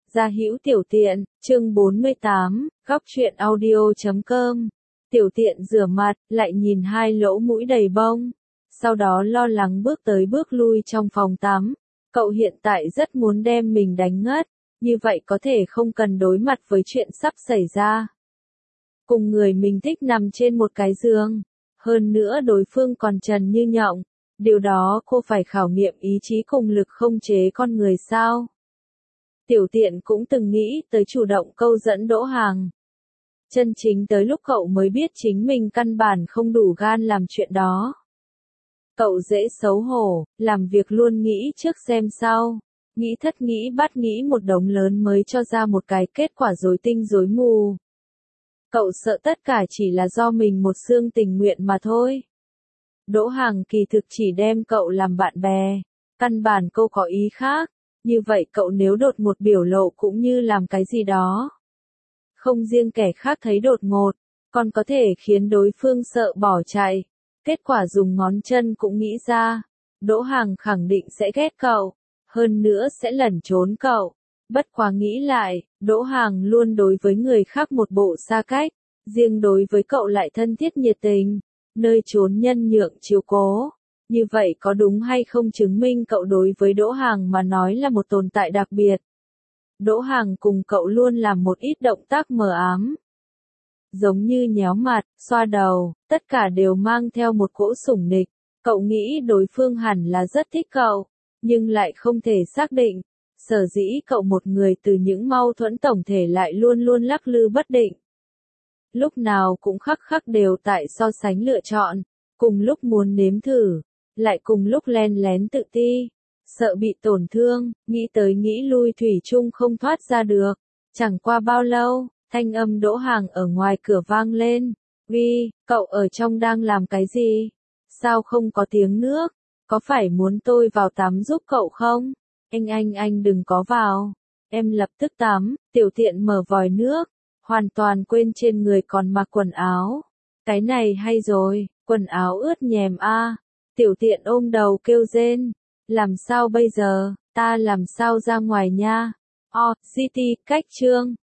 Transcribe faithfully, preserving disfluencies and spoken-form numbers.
Gia hữu tiểu tiện, chương bốn mươi tám, góc truyện audio chấm com. Tiểu tiện rửa mặt, lại nhìn hai lỗ mũi đầy bông. Sau đó lo lắng bước tới bước lui trong phòng tắm. Cậu hiện tại rất muốn đem mình đánh ngất, như vậy có thể không cần đối mặt với chuyện sắp xảy ra. Cùng người mình thích nằm trên một cái giường. Hơn nữa đối phương còn trần như nhộng. Điều đó cô phải khảo nghiệm ý chí cùng lực không chế con người sao? Tiểu tiện cũng từng nghĩ tới chủ động câu dẫn Đỗ Hàng. Chân chính tới lúc cậu mới biết chính mình căn bản không đủ gan làm chuyện đó. Cậu dễ xấu hổ, làm việc luôn nghĩ trước xem sau. Nghĩ thất nghĩ bát nghĩ một đống lớn mới cho ra một cái kết quả rối tinh rối mù. Cậu sợ tất cả chỉ là do mình một xương tình nguyện mà thôi. Đỗ Hàng kỳ thực chỉ đem cậu làm bạn bè. Căn bản cô có ý khác. Như vậy cậu nếu đột ngột biểu lộ cũng như làm cái gì đó. Không riêng kẻ khác thấy đột ngột, còn có thể khiến đối phương sợ bỏ chạy. Kết quả dùng ngón chân cũng nghĩ ra. Đỗ Hàng khẳng định sẽ ghét cậu. Hơn nữa sẽ lẩn trốn cậu. Bất quá nghĩ lại, Đỗ Hàng luôn đối với người khác một bộ xa cách. Riêng đối với cậu lại thân thiết nhiệt tình. Nơi trốn nhân nhượng chiếu cố. Như vậy có đúng hay không chứng minh cậu đối với Đỗ Hàng mà nói là một tồn tại đặc biệt. Đỗ Hàng cùng cậu luôn làm một ít động tác mờ ám. Giống như nhéo mặt, xoa đầu, tất cả đều mang theo một cỗ sủng nịch. Cậu nghĩ đối phương hẳn là rất thích cậu, nhưng lại không thể xác định. Sở dĩ cậu một người từ những mâu thuẫn tổng thể lại luôn luôn lắc lư bất định. Lúc nào cũng khắc khắc đều tại so sánh lựa chọn, cùng lúc muốn nếm thử. Lại cùng lúc len lén tự ti, sợ bị tổn thương, nghĩ tới nghĩ lui thủy chung không thoát ra được. Chẳng qua bao lâu, thanh âm Đỗ Hàng ở ngoài cửa vang lên. Vi, cậu ở trong đang làm cái gì? Sao không có tiếng nước? Có phải muốn tôi vào tắm giúp cậu không? Anh anh anh đừng có vào. Em lập tức tắm, tiểu tiện mở vòi nước, hoàn toàn quên trên người còn mặc quần áo. Cái này hay rồi, quần áo ướt nhèm a. Tiểu tiện ôm đầu kêu rên. Làm sao bây giờ, ta làm sao ra ngoài nha? O, giê tê, cách chương.